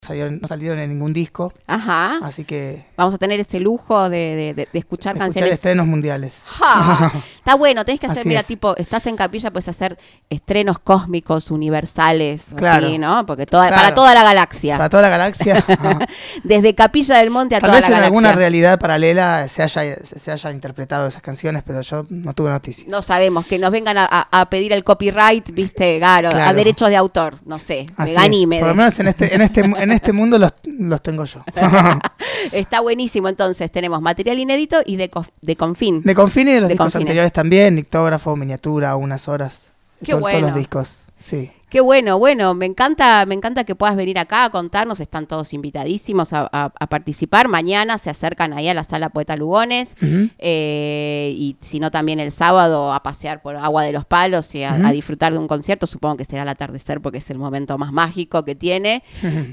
no salieron en ningún disco. Ajá. Así que vamos a tener ese lujo de escuchar canciones. Estrenos mundiales. Está bueno, tenés que hacer, Así mira, es. tipo, estás en Capilla, puedes hacer estrenos cósmicos, universales, claro. así, ¿no? Porque para toda la galaxia. Para toda la galaxia. Desde Capilla del Monte a Tal toda vez la en galaxia. alguna realidad paralela se haya interpretado esas canciones, pero yo no tuve noticias. No sabemos, que nos vengan a pedir el copyright, viste, claro, a derechos de autor, no sé, Así de Ganímedes. Por lo menos en este mundo los tengo yo. Está buenísimo, entonces tenemos material inédito y de Confín. De Confín y de los discos Confín. anteriores también, Nictógrafo, Miniatura, Unas Horas. Qué bueno. Todos los discos, sí. Qué bueno, me encanta que puedas venir acá a contarnos, están todos invitadísimos a participar. Mañana se acercan ahí a la Sala Poeta Lugones, y si no también el sábado a pasear por Agua de los Palos y a disfrutar de un concierto, supongo que será al atardecer porque es el momento más mágico que tiene.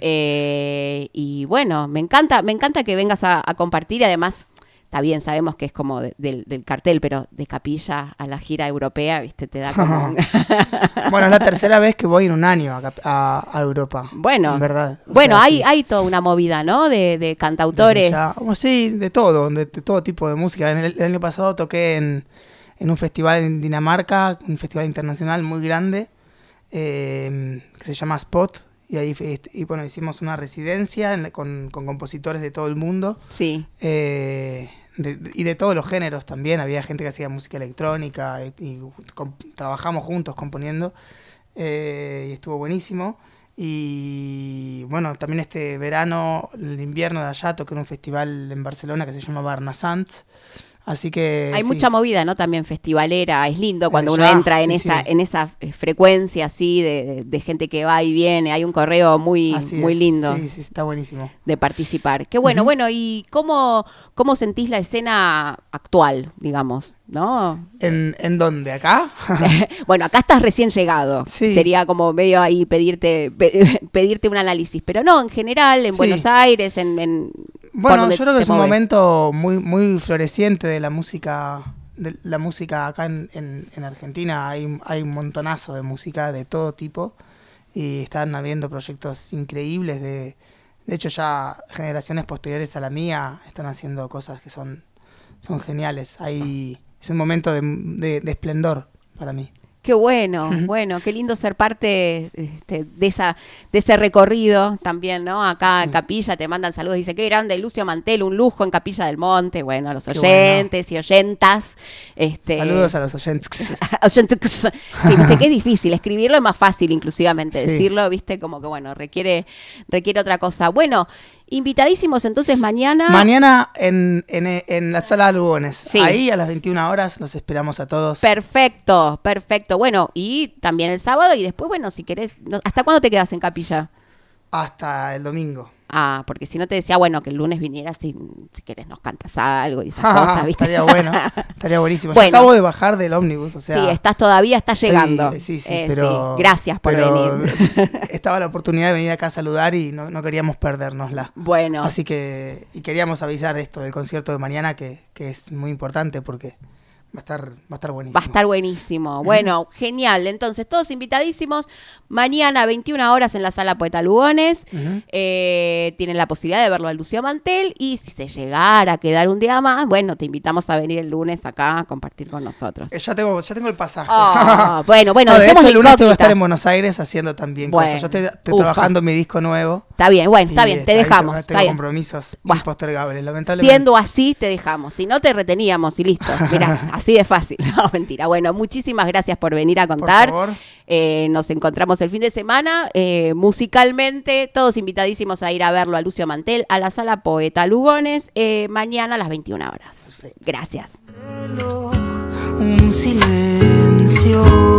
Y bueno, me encanta que vengas a compartir, y además... Está bien, sabemos que es como del cartel, pero de Capilla a la gira europea, ¿viste? Te da como... Bueno, es la tercera vez que voy en un año a Europa. Bueno, en verdad. Bueno, hay toda una movida, ¿no? De cantautores. Sí, de todo tipo de música. El año pasado toqué en un festival en Dinamarca, un festival internacional muy grande, que se llama Spot. Y ahí bueno, hicimos una residencia con compositores de todo el mundo. Sí. Y de todos los géneros también. Había gente que hacía música electrónica y trabajamos juntos componiendo. Y estuvo buenísimo. Y bueno, también este verano, el invierno de allá, toqué en un festival en Barcelona que se llama Barnasant. Así que hay mucha movida, ¿no? También festivalera. Es lindo cuando uno entra en esa frecuencia así de gente que va y viene. Hay un correo muy lindo. Sí, está buenísimo. De participar. Qué bueno. Bueno, ¿y cómo sentís la escena actual, digamos? ¿No? ¿En dónde? ¿Acá? Bueno, acá estás recién llegado. Sí. Sería como medio ahí pedirte un análisis. Pero no, en general, en Buenos Aires, Bueno, yo creo que es un momento muy, muy floreciente de la música acá en Argentina. Hay un montonazo de música de todo tipo y están habiendo proyectos increíbles. De hecho, ya generaciones posteriores a la mía están haciendo cosas que son geniales. Es un momento de esplendor para mí. Qué bueno, bueno, qué lindo ser parte de ese recorrido también, ¿no? Acá en Capilla te mandan saludos, dice, qué grande Lucio Mantel, un lujo en Capilla del Monte. Bueno, a los oyentes y oyentas. Saludos a los oyentes. Sí, viste que es difícil, escribirlo es más fácil inclusivamente, decirlo, viste, como que bueno, requiere otra cosa. Bueno, invitadísimos entonces mañana. Mañana en la Sala Lugones. Sí. Ahí a las 21 horas los esperamos a todos. Perfecto. Bueno, y también el sábado y después, bueno, si querés, ¿hasta cuándo te quedas en Capilla? Hasta el domingo. Ah, porque si no te decía, bueno, que el lunes vinieras si querés nos cantas algo y esas cosas, ¿viste? Estaría bueno, estaría buenísimo. Bueno. Yo acabo de bajar del ómnibus, o sea... Sí, estás llegando. Sí, pero... Sí. Gracias por venir. Estaba la oportunidad de venir acá a saludar y no queríamos perdérnosla. Bueno. Así que... Y queríamos avisar esto del concierto de mañana, que es muy importante porque... Va a estar buenísimo. Va a estar buenísimo. Bueno, genial. Entonces, todos invitadísimos. Mañana, 21 horas en la Sala Poeta Lugones. Tienen la posibilidad de verlo a Lucio Mantel. Y si se llegara a quedar un día más, bueno, te invitamos a venir el lunes acá a compartir con nosotros. Ya tengo el pasaje. Bueno, de hecho, el lunes tengo que estar en Buenos Aires haciendo también cosas. Yo estoy trabajando en mi disco nuevo. Está bien, te dejamos. Tengo compromisos impostergables, lamentablemente. Siendo así, te dejamos. Si no, te reteníamos y listo. Mirá, así de fácil. No, mentira. Bueno, muchísimas gracias por venir a contar. Por favor. Nos encontramos el fin de semana. Musicalmente, todos invitadísimos a ir a verlo a Lucio Mantel, a la Sala Poeta Lugones, mañana a las 21 horas. Perfecto. Gracias. Un silencio